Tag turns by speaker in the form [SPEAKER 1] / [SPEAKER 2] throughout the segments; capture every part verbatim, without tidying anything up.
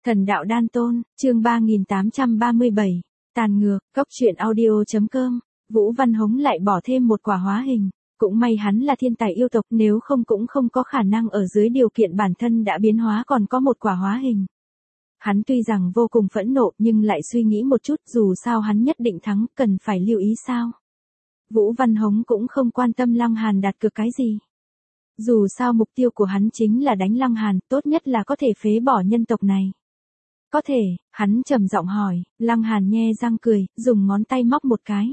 [SPEAKER 1] Thần đạo đan tôn, chương ba nghìn tám trăm ba mươi bảy, tàn ngược, cốc truyện audio.com, Vũ Văn Hống lại bỏ thêm một quả hóa hình. Cũng may hắn là thiên tài yêu tộc, nếu không cũng không có khả năng ở dưới điều kiện bản thân đã biến hóa còn có một quả hóa hình. Hắn tuy rằng vô cùng phẫn nộ nhưng lại suy nghĩ một chút, dù sao hắn nhất định thắng, cần phải lưu ý sao. Vũ Văn Hống cũng không quan tâm Lăng Hàn đặt cược cái gì. Dù sao mục tiêu của hắn chính là đánh Lăng Hàn, tốt nhất là có thể phế bỏ nhân tộc này. Có thể, hắn trầm giọng hỏi. Lăng Hàn nhe răng cười, dùng ngón tay móc một cái.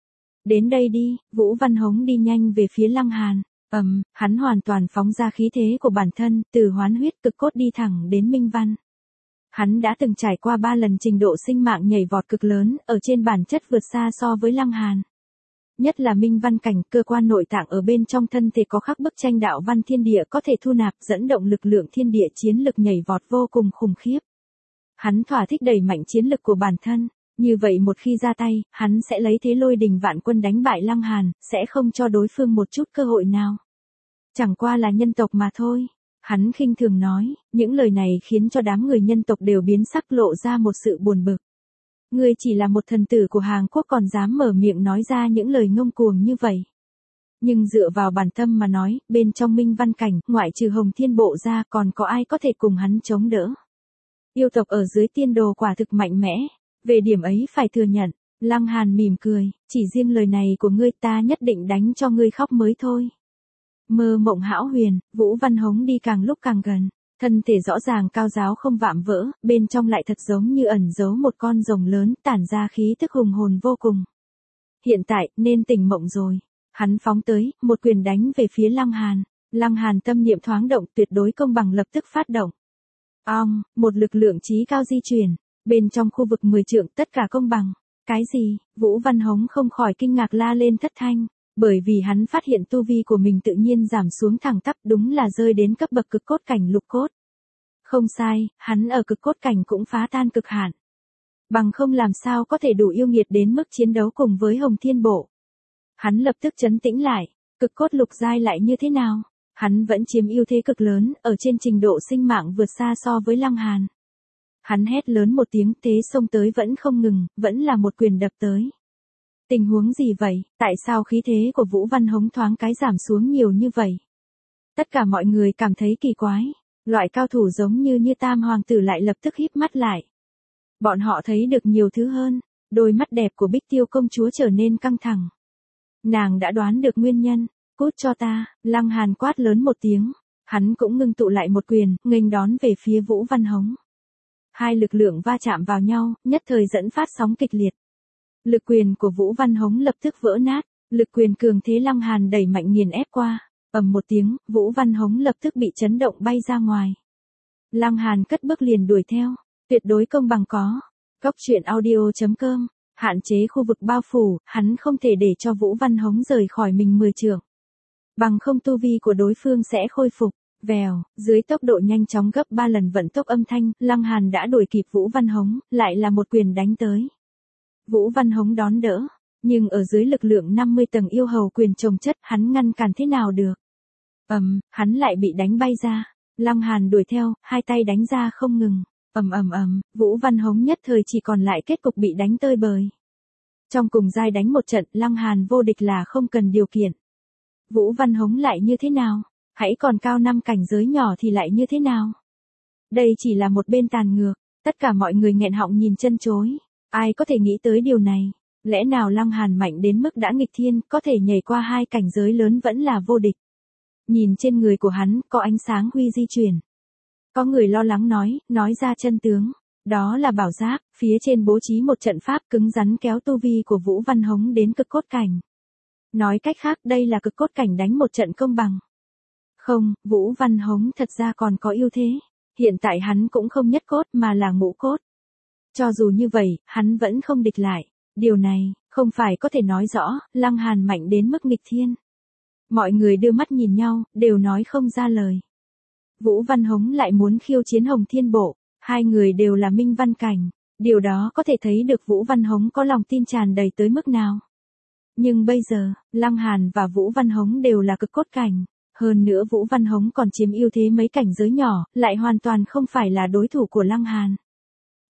[SPEAKER 1] Đến đây đi. Vũ Văn Hống đi nhanh về phía Lăng Hàn. Ầm, um, hắn hoàn toàn phóng ra khí thế của bản thân, từ hoán huyết cực cốt đi thẳng đến minh văn. Hắn đã từng trải qua ba lần trình độ sinh mạng nhảy vọt cực lớn, ở trên bản chất vượt xa so với Lăng Hàn. Nhất là minh văn cảnh, cơ quan nội tạng ở bên trong thân thể có khắc bức tranh đạo văn thiên địa có thể thu nạp dẫn động lực lượng thiên địa, chiến lực nhảy vọt vô cùng khủng khiếp. Hắn thỏa thích đẩy mạnh chiến lực của bản thân, như vậy một khi ra tay, hắn sẽ lấy thế lôi đình vạn quân đánh bại Lăng Hàn, sẽ không cho đối phương một chút cơ hội nào. Chẳng qua là nhân tộc mà thôi. Hắn khinh thường nói, những lời này khiến cho đám người nhân tộc đều biến sắc, lộ ra một sự buồn bực. Ngươi chỉ là một thần tử của Hàn Quốc còn dám mở miệng nói ra những lời ngông cuồng như vậy. Nhưng dựa vào bản tâm mà nói, bên trong minh văn cảnh, ngoại trừ Hồng Thiên Bộ ra còn có ai có thể cùng hắn chống đỡ. Yêu tộc ở dưới tiên đồ quả thực mạnh mẽ, về điểm ấy phải thừa nhận. Lăng Hàn mỉm cười, chỉ riêng lời này của ngươi ta nhất định đánh cho ngươi khóc mới thôi. Mơ mộng hão huyền, Vũ Văn Hống đi càng lúc càng gần, thân thể rõ ràng cao giáo không vạm vỡ, bên trong lại thật giống như ẩn giấu một con rồng lớn, tản ra khí tức hùng hồn vô cùng. Hiện tại, nên tỉnh mộng rồi. Hắn phóng tới, một quyền đánh về phía Lăng Hàn. Lăng Hàn tâm niệm thoáng động, tuyệt đối công bằng lập tức phát động. Ong, một lực lượng trí cao di chuyển, bên trong khu vực mười trượng tất cả công bằng. Cái gì? Vũ Văn Hống không khỏi kinh ngạc la lên thất thanh, bởi vì hắn phát hiện tu vi của mình tự nhiên giảm xuống thẳng tắp, đúng là rơi đến cấp bậc cực cốt cảnh lục cốt. Không sai, hắn ở cực cốt cảnh cũng phá tan cực hạn. Bằng không làm sao có thể đủ yêu nghiệt đến mức chiến đấu cùng với Hồng Thiên Bộ. Hắn lập tức trấn tĩnh lại, cực cốt lục giai lại như thế nào? Hắn vẫn chiếm ưu thế cực lớn, ở trên trình độ sinh mạng vượt xa so với Lăng Hàn. Hắn hét lớn một tiếng, thế xông tới vẫn không ngừng, vẫn là một quyền đập tới. Tình huống gì vậy? Tại sao khí thế của Vũ Văn Hống thoáng cái giảm xuống nhiều như vậy? Tất cả mọi người cảm thấy kỳ quái. Loại cao thủ giống như như Tam Hoàng tử lại lập tức híp mắt lại. Bọn họ thấy được nhiều thứ hơn. Đôi mắt đẹp của Bích Tiêu công chúa trở nên căng thẳng. Nàng đã đoán được nguyên nhân. Cút cho ta, Lăng Hàn quát lớn một tiếng. Hắn cũng ngưng tụ lại một quyền, nghênh đón về phía Vũ Văn Hống. Hai lực lượng va chạm vào nhau, nhất thời dẫn phát sóng kịch liệt. Lực quyền của Vũ Văn Hống lập tức vỡ nát, lực quyền cường thế Lăng Hàn đẩy mạnh nghiền ép qua, ầm một tiếng, Vũ Văn Hống lập tức bị chấn động bay ra ngoài. Lăng Hàn cất bước liền đuổi theo, tuyệt đối công bằng có. Cốc truyện audio.com, hạn chế khu vực bao phủ, hắn không thể để cho Vũ Văn Hống rời khỏi mình mười trượng. Bằng không tu vi của đối phương sẽ khôi phục. Vèo, dưới tốc độ nhanh chóng gấp ba lần vận tốc âm thanh, Lăng Hàn đã đuổi kịp Vũ Văn Hống, lại là một quyền đánh tới. Vũ Văn Hống đón đỡ, nhưng ở dưới lực lượng năm mươi tầng yêu hầu quyền chồng chất, hắn ngăn cản thế nào được. Ầm, um, hắn lại bị đánh bay ra. Lăng Hàn đuổi theo, hai tay đánh ra không ngừng. Ầm ầm ầm, Vũ Văn Hống nhất thời chỉ còn lại kết cục bị đánh tơi bời. Trong cùng giai đánh một trận, Lăng Hàn vô địch là không cần điều kiện. Vũ Văn Hống lại như thế nào? Hãy còn cao năm cảnh giới nhỏ thì lại như thế nào? Đây chỉ là một bên tàn ngược, tất cả mọi người nghẹn họng nhìn chân chối. Ai có thể nghĩ tới điều này? Lẽ nào Lăng Hàn mạnh đến mức đã nghịch thiên, có thể nhảy qua hai cảnh giới lớn vẫn là vô địch? Nhìn trên người của hắn, có ánh sáng huy di chuyển. Có người lo lắng nói, nói ra chân tướng. Đó là bảo giáp, phía trên bố trí một trận pháp cứng rắn kéo tu vi của Vũ Văn Hống đến cực cốt cảnh. Nói cách khác, đây là cực cốt cảnh đánh một trận công bằng. Không, Vũ Văn Hống thật ra còn có ưu thế. Hiện tại hắn cũng không nhất cốt mà là ngũ cốt. Cho dù như vậy, hắn vẫn không địch lại. Điều này, không phải có thể nói rõ, Lăng Hàn mạnh đến mức nghịch thiên. Mọi người đưa mắt nhìn nhau, đều nói không ra lời. Vũ Văn Hống lại muốn khiêu chiến Hồng Thiên Bộ. Hai người đều là minh văn cảnh. Điều đó có thể thấy được Vũ Văn Hống có lòng tin tràn đầy tới mức nào. Nhưng bây giờ, Lăng Hàn và Vũ Văn Hống đều là cực cốt cảnh. Hơn nữa Vũ Văn Hống còn chiếm ưu thế mấy cảnh giới nhỏ, lại hoàn toàn không phải là đối thủ của Lăng Hàn.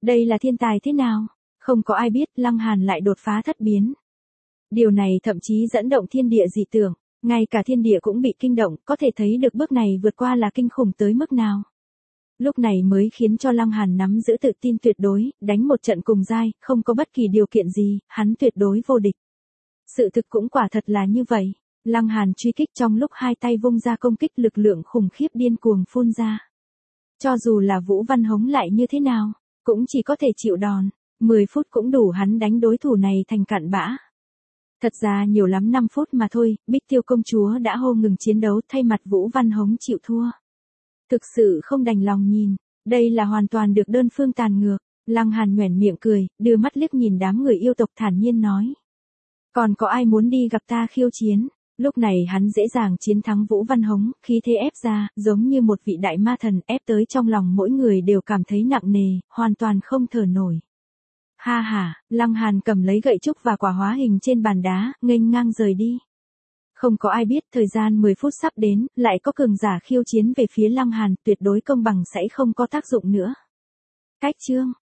[SPEAKER 1] Đây là thiên tài thế nào? Không có ai biết Lăng Hàn lại đột phá thất biến. Điều này thậm chí dẫn động thiên địa dị tưởng, ngay cả thiên địa cũng bị kinh động, có thể thấy được bước này vượt qua là kinh khủng tới mức nào. Lúc này mới khiến cho Lăng Hàn nắm giữ tự tin tuyệt đối, đánh một trận cùng giai, không có bất kỳ điều kiện gì, hắn tuyệt đối vô địch. Sự thực cũng quả thật là như vậy. Lăng Hàn truy kích trong lúc hai tay vung ra công kích, lực lượng khủng khiếp điên cuồng phun ra. Cho dù là Vũ Văn Hống lại như thế nào, cũng chỉ có thể chịu đòn, mười phút cũng đủ hắn đánh đối thủ này thành cặn bã. Thật ra nhiều lắm năm phút mà thôi, Bích Tiêu công chúa đã hô ngừng chiến đấu thay mặt Vũ Văn Hống chịu thua. Thực sự không đành lòng nhìn, đây là hoàn toàn được đơn phương tàn ngược. Lăng Hàn nhoẻn miệng cười, đưa mắt liếc nhìn đám người yêu tộc thản nhiên nói. Còn có ai muốn đi gặp ta khiêu chiến? Lúc này hắn dễ dàng chiến thắng Vũ Văn Hống, khí thế ép ra, giống như một vị đại ma thần ép tới trong lòng mỗi người đều cảm thấy nặng nề, hoàn toàn không thở nổi. Ha ha, Lăng Hàn cầm lấy gậy trúc và quả hóa hình trên bàn đá, nghênh ngang rời đi. Không có ai biết thời gian mười phút sắp đến, lại có cường giả khiêu chiến về phía Lăng Hàn, tuyệt đối công bằng sẽ không có tác dụng nữa. Cách chương